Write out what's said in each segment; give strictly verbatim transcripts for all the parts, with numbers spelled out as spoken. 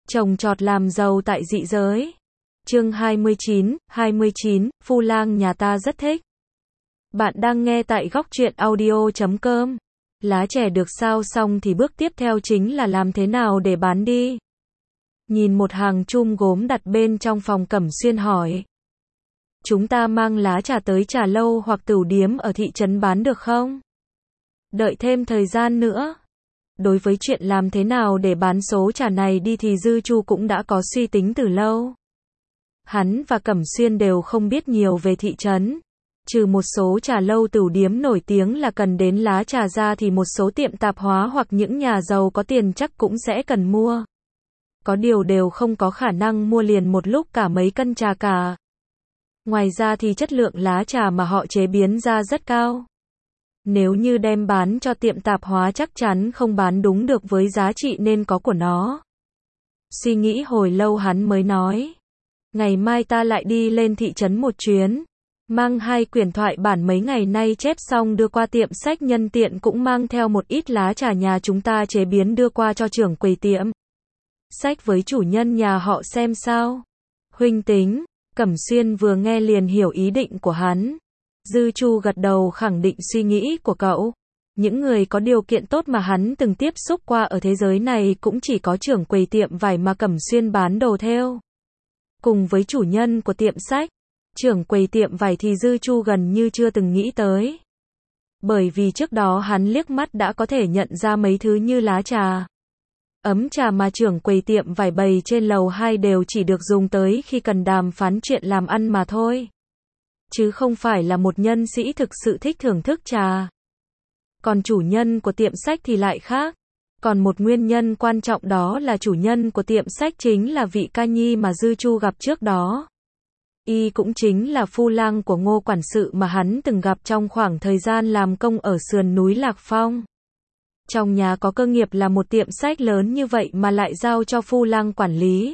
Trồng trọt làm giàu tại dị giới. Chương hai mươi chín, hai mươi chín, Phu Lang nhà ta rất thích. Bạn đang nghe tại góc truyện audio chấm com. Lá chè được sao xong thì bước tiếp theo chính là làm thế nào để bán đi. Nhìn một hàng chum gốm đặt bên trong phòng, Cẩm Xuyên hỏi. Chúng ta mang lá trà tới trà lâu hoặc tửu điếm ở thị trấn bán được không? Đợi thêm thời gian nữa. Đối với chuyện làm thế nào để bán số trà này đi thì Dư Chu cũng đã có suy tính từ lâu. Hắn và Cẩm Xuyên đều không biết nhiều về thị trấn. Trừ một số trà lâu tửu điếm nổi tiếng là cần đến lá trà ra thì một số tiệm tạp hóa hoặc những nhà giàu có tiền chắc cũng sẽ cần mua. Có điều đều không có khả năng mua liền một lúc cả mấy cân trà cả. Ngoài ra thì chất lượng lá trà mà họ chế biến ra rất cao. Nếu như đem bán cho tiệm tạp hóa chắc chắn không bán đúng được với giá trị nên có của nó. Suy nghĩ hồi lâu hắn mới nói. Ngày mai ta lại đi lên thị trấn một chuyến. Mang hai quyển thoại bản mấy ngày nay chép xong đưa qua tiệm sách, nhân tiện cũng mang theo một ít lá trà nhà chúng ta chế biến đưa qua cho trưởng quầy tiệm sách với chủ nhân nhà họ xem sao. Huynh tính. Cẩm Xuyên vừa nghe liền hiểu ý định của hắn. Dư Chu gật đầu khẳng định suy nghĩ của cậu. Những người có điều kiện tốt mà hắn từng tiếp xúc qua ở thế giới này cũng chỉ có trưởng quầy tiệm vải mà Cẩm Xuyên bán đồ theo. Cùng với chủ nhân của tiệm sách, trưởng quầy tiệm vải thì Dư Chu gần như chưa từng nghĩ tới. Bởi vì trước đó hắn liếc mắt đã có thể nhận ra mấy thứ như lá trà, ấm trà mà trưởng quầy tiệm vải bày trên lầu hai đều chỉ được dùng tới khi cần đàm phán chuyện làm ăn mà thôi. Chứ không phải là một nhân sĩ thực sự thích thưởng thức trà. Còn chủ nhân của tiệm sách thì lại khác. Còn một nguyên nhân quan trọng đó là chủ nhân của tiệm sách chính là vị ca nhi mà Dư Chu gặp trước đó. Y cũng chính là phu lang của Ngô quản sự mà hắn từng gặp trong khoảng thời gian làm công ở sườn núi Lạc Phong. Trong nhà có cơ nghiệp là một tiệm sách lớn như vậy mà lại giao cho phu lang quản lý.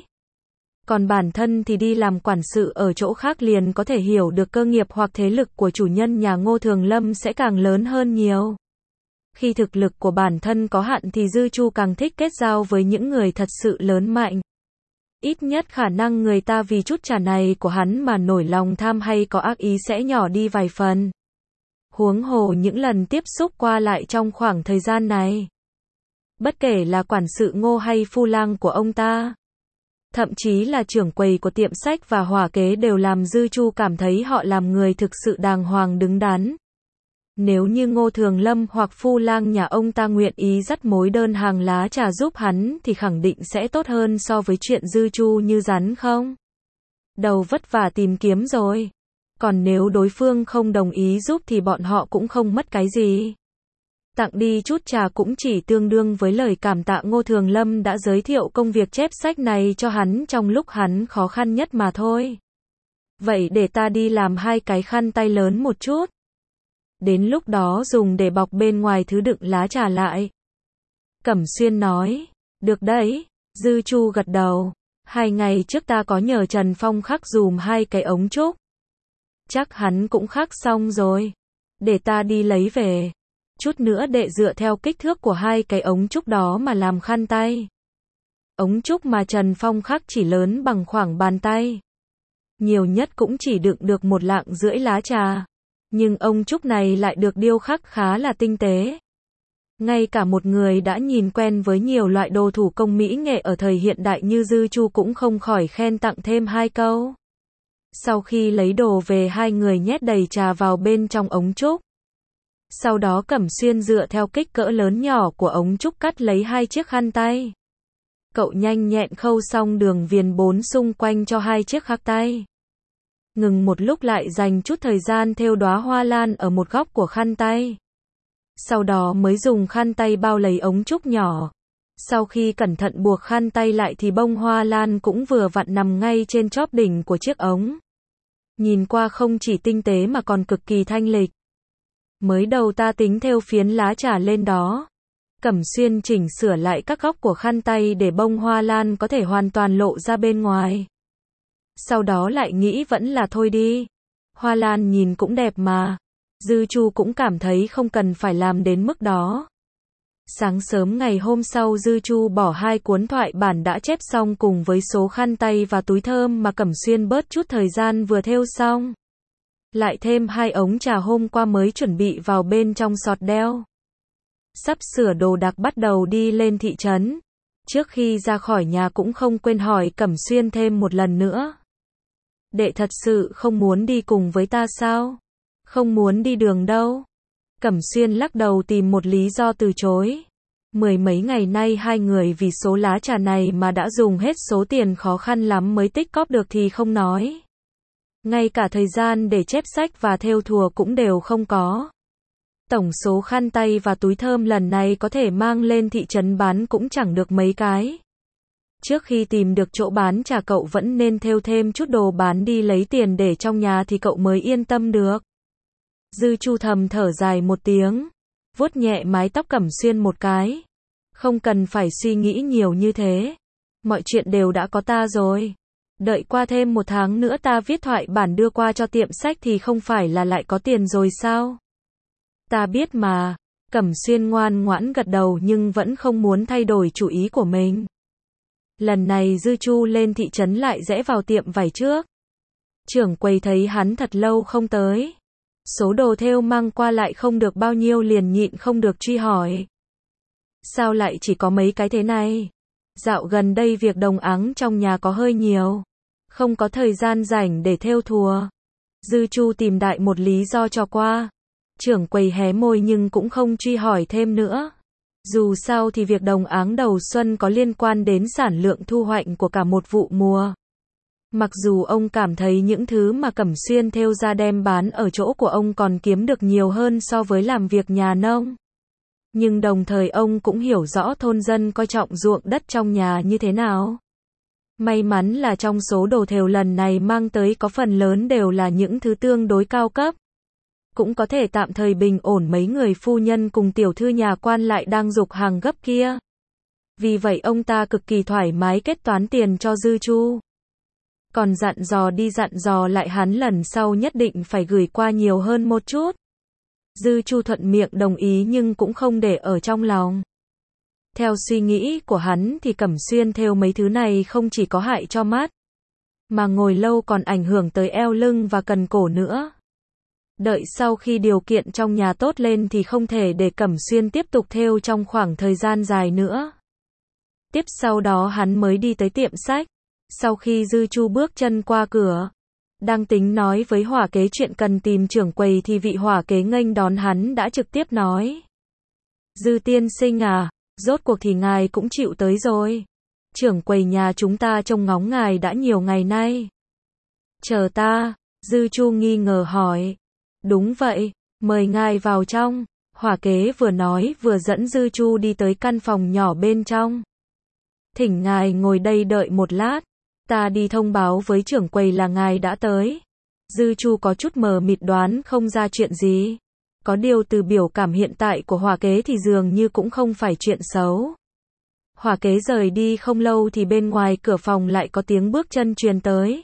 Còn bản thân thì đi làm quản sự ở chỗ khác, liền có thể hiểu được cơ nghiệp hoặc thế lực của chủ nhân nhà Ngô Thường Lâm sẽ càng lớn hơn nhiều. Khi thực lực của bản thân có hạn thì Dư Chu càng thích kết giao với những người thật sự lớn mạnh. Ít nhất khả năng người ta vì chút trà này của hắn mà nổi lòng tham hay có ác ý sẽ nhỏ đi vài phần. Huống hồ những lần tiếp xúc qua lại trong khoảng thời gian này. Bất kể là quản sự Ngô hay phu lang của ông ta, thậm chí là trưởng quầy của tiệm sách và hỏa kế đều làm Dư Chu cảm thấy họ làm người thực sự đàng hoàng đứng đắn. Nếu như Ngô Thường Lâm hoặc phu lang nhà ông ta nguyện ý dắt mối đơn hàng lá trà giúp hắn thì khẳng định sẽ tốt hơn so với chuyện Dư Chu như rắn không đầu vất vả tìm kiếm rồi. Còn nếu đối phương không đồng ý giúp thì bọn họ cũng không mất cái gì. Tặng đi chút trà cũng chỉ tương đương với lời cảm tạ Ngô Thường Lâm đã giới thiệu công việc chép sách này cho hắn trong lúc hắn khó khăn nhất mà thôi. Vậy để ta đi làm hai cái khăn tay lớn một chút. Đến lúc đó dùng để bọc bên ngoài thứ đựng lá trà lại. Cẩm Xuyên nói. Được đấy. Dư Chu gật đầu. Hai ngày trước ta có nhờ Trần Phong khắc dùm hai cái ống trúc. Chắc hắn cũng khắc xong rồi. Để ta đi lấy về. Chút nữa đệ dựa theo kích thước của hai cái ống trúc đó mà làm khăn tay. Ống trúc mà Trần Phong khắc chỉ lớn bằng khoảng bàn tay. Nhiều nhất cũng chỉ đựng được một lạng rưỡi lá trà. Nhưng ống trúc này lại được điêu khắc khá là tinh tế. Ngay cả một người đã nhìn quen với nhiều loại đồ thủ công mỹ nghệ ở thời hiện đại như Dư Chu cũng không khỏi khen tặng thêm hai câu. Sau khi lấy đồ về, hai người nhét đầy trà vào bên trong ống trúc. Sau đó Cẩm Xuyên dựa theo kích cỡ lớn nhỏ của ống trúc cắt lấy hai chiếc khăn tay. Cậu nhanh nhẹn khâu xong đường viền bốn xung quanh cho hai chiếc khắc tay. Ngừng một lúc lại dành chút thời gian thêu đóa hoa lan ở một góc của khăn tay. Sau đó mới dùng khăn tay bao lấy ống trúc nhỏ. Sau khi cẩn thận buộc khăn tay lại thì bông hoa lan cũng vừa vặn nằm ngay trên chóp đỉnh của chiếc ống. Nhìn qua không chỉ tinh tế mà còn cực kỳ thanh lịch. Mới đầu ta tính thêu phiến lá trà lên đó. Cẩm Xuyên chỉnh sửa lại các góc của khăn tay để bông hoa lan có thể hoàn toàn lộ ra bên ngoài. Sau đó lại nghĩ vẫn là thôi đi. Hoa lan nhìn cũng đẹp mà. Dư Chu cũng cảm thấy không cần phải làm đến mức đó. Sáng sớm ngày hôm sau Dư Chu bỏ hai cuốn thoại bản đã chép xong cùng với số khăn tay và túi thơm mà Cẩm Xuyên bớt chút thời gian vừa thêu xong. Lại thêm hai ống trà hôm qua mới chuẩn bị vào bên trong sọt đeo. Sắp sửa đồ đạc bắt đầu đi lên thị trấn. Trước khi ra khỏi nhà cũng không quên hỏi Cẩm Xuyên thêm một lần nữa. Đệ thật sự không muốn đi cùng với ta sao? Không muốn đi đường đâu. Cẩm Xuyên lắc đầu tìm một lý do từ chối. Mười mấy ngày nay hai người vì số lá trà này mà đã dùng hết số tiền khó khăn lắm mới tích cóp được thì không nói. Ngay cả thời gian để chép sách và thêu thùa cũng đều không có. Tổng số khăn tay và túi thơm lần này có thể mang lên thị trấn bán cũng chẳng được mấy cái. Trước khi tìm được chỗ bán trà cậu vẫn nên thêu thêm chút đồ bán đi lấy tiền để trong nhà thì cậu mới yên tâm được. Dư Chu thầm thở dài một tiếng, vuốt nhẹ mái tóc Cẩm Xuyên một cái. Không cần phải suy nghĩ nhiều như thế. Mọi chuyện đều đã có ta rồi. Đợi qua thêm một tháng nữa ta viết thoại bản đưa qua cho tiệm sách thì không phải là lại có tiền rồi sao? Ta biết mà. Cẩm Xuyên ngoan ngoãn gật đầu nhưng vẫn không muốn thay đổi chủ ý của mình. Lần này Dư Chu lên thị trấn lại rẽ vào tiệm vải trước. Trưởng quầy thấy hắn thật lâu không tới. Số đồ thêu mang qua lại không được bao nhiêu liền nhịn không được truy hỏi. Sao lại chỉ có mấy cái thế này? Dạo gần đây việc đồng áng trong nhà có hơi nhiều. Không có thời gian rảnh để thêu thùa. Dư Chu tìm đại một lý do cho qua. Trưởng quầy hé môi nhưng cũng không truy hỏi thêm nữa. Dù sao thì việc đồng áng đầu xuân có liên quan đến sản lượng thu hoạch của cả một vụ mùa. Mặc dù ông cảm thấy những thứ mà Cẩm Xuyên thêu ra đem bán ở chỗ của ông còn kiếm được nhiều hơn so với làm việc nhà nông. Nhưng đồng thời ông cũng hiểu rõ thôn dân coi trọng ruộng đất trong nhà như thế nào. May mắn là trong số đồ thêu lần này mang tới có phần lớn đều là những thứ tương đối cao cấp. Cũng có thể tạm thời bình ổn mấy người phu nhân cùng tiểu thư nhà quan lại đang giục hàng gấp kia. Vì vậy ông ta cực kỳ thoải mái kết toán tiền cho Dư Chu. Còn dặn dò đi dặn dò lại hắn lần sau nhất định phải gửi qua nhiều hơn một chút. Dư Chu thuận miệng đồng ý nhưng cũng không để ở trong lòng. Theo suy nghĩ của hắn thì Cẩm Xuyên thêu mấy thứ này không chỉ có hại cho mắt, mà ngồi lâu còn ảnh hưởng tới eo lưng và cần cổ nữa. Đợi sau khi điều kiện trong nhà tốt lên thì không thể để Cẩm Xuyên tiếp tục thêu trong khoảng thời gian dài nữa. Tiếp sau đó hắn mới đi tới tiệm sách. Sau khi Dư Chu bước chân qua cửa, đang tính nói với hỏa kế chuyện cần tìm trưởng quầy thì vị hỏa kế nghênh đón hắn đã trực tiếp nói. Dư tiên sinh à, rốt cuộc thì ngài cũng chịu tới rồi. Trưởng quầy nhà chúng ta trông ngóng ngài đã nhiều ngày nay. Chờ ta, Dư Chu nghi ngờ hỏi. Đúng vậy, mời ngài vào trong. Hỏa kế vừa nói vừa dẫn Dư Chu đi tới căn phòng nhỏ bên trong. Thỉnh ngài ngồi đây đợi một lát. Ta đi thông báo với trưởng quầy là ngài đã tới. Dư Chu có chút mờ mịt đoán không ra chuyện gì. Có điều từ biểu cảm hiện tại của hỏa kế thì dường như cũng không phải chuyện xấu. Hỏa kế rời đi không lâu thì bên ngoài cửa phòng lại có tiếng bước chân truyền tới.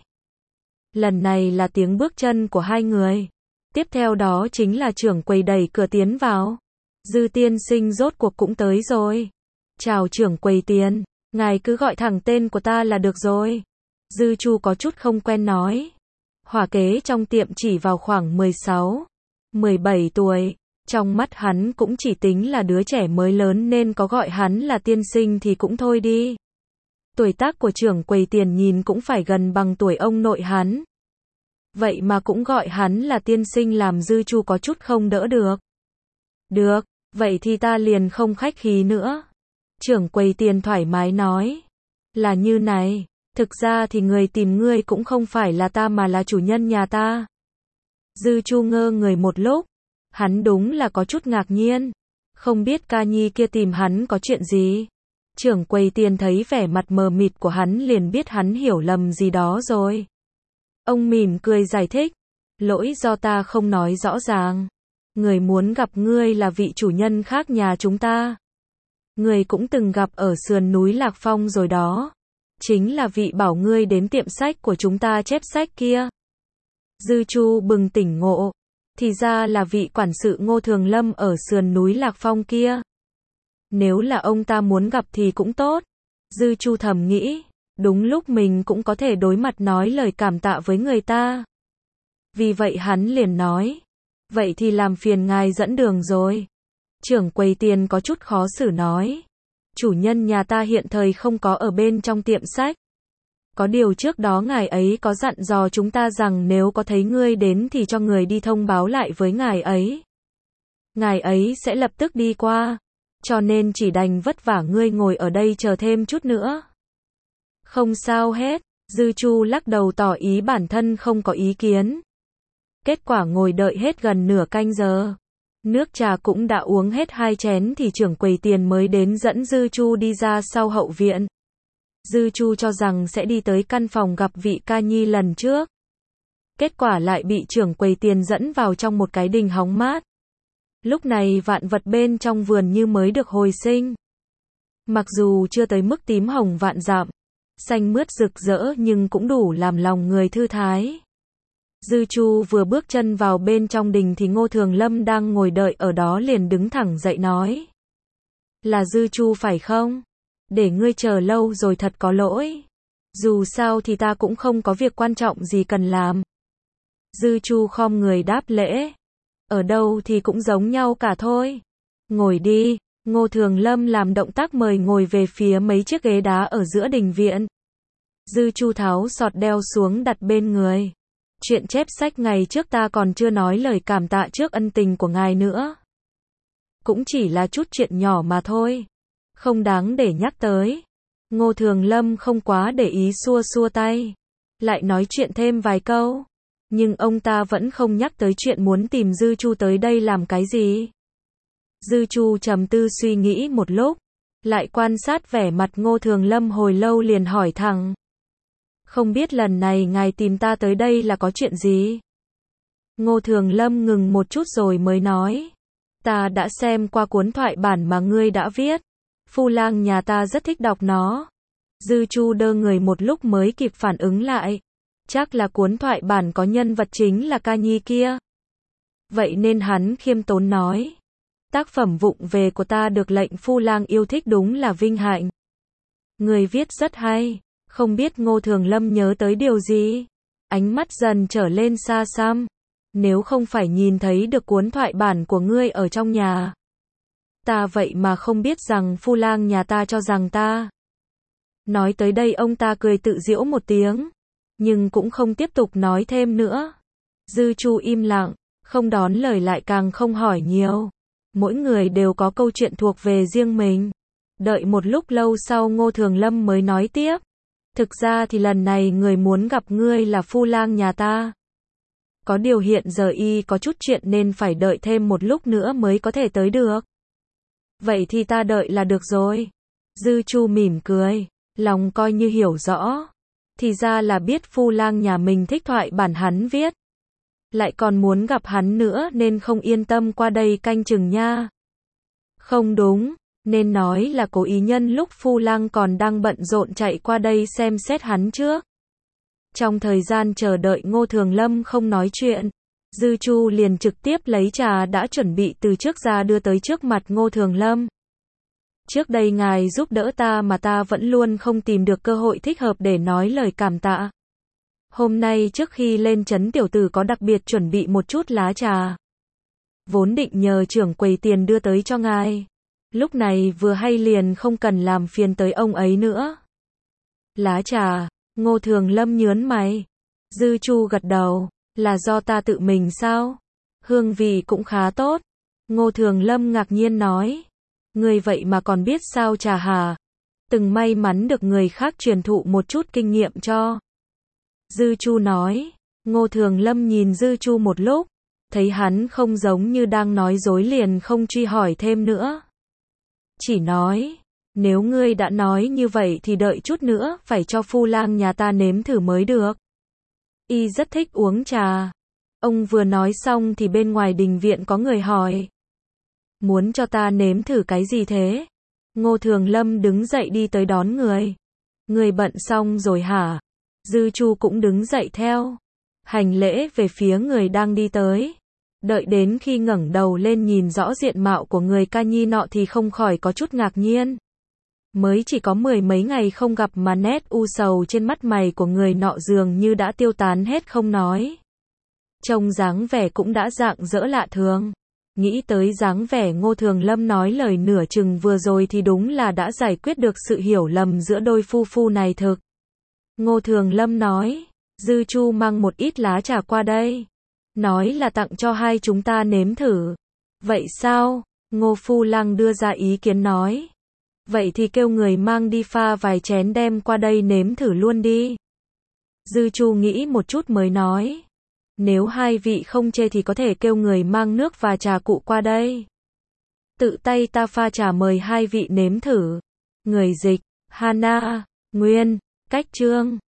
Lần này là tiếng bước chân của hai người. Tiếp theo đó chính là trưởng quầy đẩy cửa tiến vào. Dư tiên sinh rốt cuộc cũng tới rồi. Chào trưởng quầy Tiền, ngài cứ gọi thẳng tên của ta là được rồi. Dư Chu có chút không quen nói. Hỏa kế trong tiệm chỉ vào khoảng mười sáu, mười bảy tuổi. Trong mắt hắn cũng chỉ tính là đứa trẻ mới lớn nên có gọi hắn là tiên sinh thì cũng thôi đi. Tuổi tác của trưởng quầy Tiền nhìn cũng phải gần bằng tuổi ông nội hắn. Vậy mà cũng gọi hắn là tiên sinh làm Dư Chu có chút không đỡ được. Được, vậy thì ta liền không khách khí nữa. Trưởng quầy Tiền thoải mái nói. Là như này, thực ra thì người tìm ngươi cũng không phải là ta mà là chủ nhân nhà ta. Dư Chu ngơ người một lúc. Hắn đúng là có chút ngạc nhiên. Không biết ca nhi kia tìm hắn có chuyện gì. Trưởng quầy Tiền thấy vẻ mặt mờ mịt của hắn liền biết hắn hiểu lầm gì đó rồi. Ông mỉm cười giải thích. Lỗi do ta không nói rõ ràng. Người muốn gặp ngươi là vị chủ nhân khác nhà chúng ta. Người cũng từng gặp ở sườn núi Lạc Phong rồi đó. Chính là vị bảo ngươi đến tiệm sách của chúng ta chép sách kia. Dư Chu bừng tỉnh ngộ. Thì ra là vị quản sự Ngô Thường Lâm ở sườn núi Lạc Phong kia. Nếu là ông ta muốn gặp thì cũng tốt. Dư Chu thầm nghĩ, đúng lúc mình cũng có thể đối mặt nói lời cảm tạ với người ta. Vì vậy hắn liền nói, vậy thì làm phiền ngài dẫn đường rồi. Trưởng quầy tiền có chút khó xử nói, chủ nhân nhà ta hiện thời không có ở bên trong tiệm sách. Có điều trước đó ngài ấy có dặn dò chúng ta rằng nếu có thấy ngươi đến thì cho người đi thông báo lại với ngài ấy. Ngài ấy sẽ lập tức đi qua, cho nên chỉ đành vất vả ngươi ngồi ở đây chờ thêm chút nữa. Không sao hết, Dư Chu lắc đầu tỏ ý bản thân không có ý kiến. Kết quả ngồi đợi hết gần nửa canh giờ. Nước trà cũng đã uống hết hai chén thì trưởng quầy tiền mới đến dẫn Dư Chu đi ra sau hậu viện. Dư Chu cho rằng sẽ đi tới căn phòng gặp vị ca nhi lần trước. Kết quả lại bị trưởng quầy tiền dẫn vào trong một cái đình hóng mát. Lúc này vạn vật bên trong vườn như mới được hồi sinh. Mặc dù chưa tới mức tím hồng vạn dặm, xanh mướt rực rỡ nhưng cũng đủ làm lòng người thư thái. Dư Chu vừa bước chân vào bên trong đình thì Ngô Thường Lâm đang ngồi đợi ở đó liền đứng thẳng dậy nói. Là Dư Chu phải không? Để ngươi chờ lâu rồi thật có lỗi. Dù sao thì ta cũng không có việc quan trọng gì cần làm. Dư Chu khom người đáp lễ. Ở đâu thì cũng giống nhau cả thôi. Ngồi đi. Ngô Thường Lâm làm động tác mời ngồi về phía mấy chiếc ghế đá ở giữa đình viện. Dư Chu tháo sọt đeo xuống đặt bên người. Chuyện chép sách ngày trước ta còn chưa nói lời cảm tạ trước ân tình của ngài nữa. Cũng chỉ là chút chuyện nhỏ mà thôi. Không đáng để nhắc tới. Ngô Thường Lâm không quá để ý xua xua tay. Lại nói chuyện thêm vài câu. Nhưng ông ta vẫn không nhắc tới chuyện muốn tìm Dư Chu tới đây làm cái gì. Dư Chu trầm tư suy nghĩ một lúc. Lại quan sát vẻ mặt Ngô Thường Lâm hồi lâu liền hỏi thẳng. Không biết lần này ngài tìm ta tới đây là có chuyện gì? Ngô Thường Lâm ngừng một chút rồi mới nói. Ta đã xem qua cuốn thoại bản mà ngươi đã viết. Phu lang nhà ta rất thích đọc nó. Dư Chu đơ người một lúc mới kịp phản ứng lại. Chắc là cuốn thoại bản có nhân vật chính là ca nhi kia. Vậy nên hắn khiêm tốn nói. Tác phẩm vụng về của ta được lệnh phu lang yêu thích đúng là vinh hạnh. Người viết rất hay. Không biết Ngô Thường Lâm nhớ tới điều gì? Ánh mắt dần trở lên xa xăm. Nếu không phải nhìn thấy được cuốn thoại bản của ngươi ở trong nhà. Ta vậy mà không biết rằng phu lang nhà ta cho rằng ta. Nói tới đây ông ta cười tự giễu một tiếng. Nhưng cũng không tiếp tục nói thêm nữa. Dư Chu im lặng, không đón lời lại càng không hỏi nhiều. Mỗi người đều có câu chuyện thuộc về riêng mình. Đợi một lúc lâu sau Ngô Thường Lâm mới nói tiếp. Thực ra thì lần này người muốn gặp ngươi là phu lang nhà ta. Có điều hiện giờ y có chút chuyện nên phải đợi thêm một lúc nữa mới có thể tới được. Vậy thì ta đợi là được rồi. Dư Chu mỉm cười, lòng coi như hiểu rõ. Thì ra là biết phu lang nhà mình thích thoại bản hắn viết. Lại còn muốn gặp hắn nữa nên không yên tâm qua đây canh chừng nha. Không đúng, nên nói là cố ý nhân lúc phu lang còn đang bận rộn chạy qua đây xem xét hắn trước. Trong thời gian chờ đợi Ngô Thường Lâm không nói chuyện, Dư Chu liền trực tiếp lấy trà đã chuẩn bị từ trước ra đưa tới trước mặt Ngô Thường Lâm. Trước đây ngài giúp đỡ ta mà ta vẫn luôn không tìm được cơ hội thích hợp để nói lời cảm tạ. Hôm nay trước khi lên trấn tiểu tử có đặc biệt chuẩn bị một chút lá trà. Vốn định nhờ trưởng quầy tiền đưa tới cho ngài. Lúc này vừa hay liền không cần làm phiền tới ông ấy nữa. Lá trà, Ngô Thường Lâm nhớn mày. Dư Chu gật đầu, là do ta tự mình sao? Hương vị cũng khá tốt. Ngô Thường Lâm ngạc nhiên nói. Người vậy mà còn biết sao trà hả? Từng may mắn được người khác truyền thụ một chút kinh nghiệm cho. Dư Chu nói. Ngô Thường Lâm nhìn Dư Chu một lúc. Thấy hắn không giống như đang nói dối liền không truy hỏi thêm nữa. Chỉ nói. Nếu ngươi đã nói như vậy thì đợi chút nữa phải cho phu lang nhà ta nếm thử mới được. Y rất thích uống trà. Ông vừa nói xong thì bên ngoài đình viện có người hỏi. Muốn cho ta nếm thử cái gì thế? Ngô Thường Lâm đứng dậy đi tới đón người. Người bận xong rồi hả? Dư Chu cũng đứng dậy theo. Hành lễ về phía người đang đi tới. Đợi đến khi ngẩng đầu lên nhìn rõ diện mạo của người ca nhi nọ thì không khỏi có chút ngạc nhiên. Mới chỉ có mười mấy ngày không gặp mà nét u sầu trên mắt mày của người nọ dường như đã tiêu tán hết không nói. Trông dáng vẻ cũng đã rạng rỡ lạ thường. Nghĩ tới dáng vẻ Ngô Thường Lâm nói lời nửa chừng vừa rồi thì đúng là đã giải quyết được sự hiểu lầm giữa đôi phu phu này thực. Ngô Thường Lâm nói, Dư Chu mang một ít lá trà qua đây. Nói là tặng cho hai chúng ta nếm thử. Vậy sao? Ngô Phu Lang đưa ra ý kiến nói. Vậy thì kêu người mang đi pha vài chén đem qua đây nếm thử luôn đi. Dư Chu nghĩ một chút mới nói. Nếu hai vị không chê thì có thể kêu người mang nước và trà cụ qua đây. Tự tay ta pha trà mời hai vị nếm thử. Người dịch, Hana, Nguyên, Cách Chương.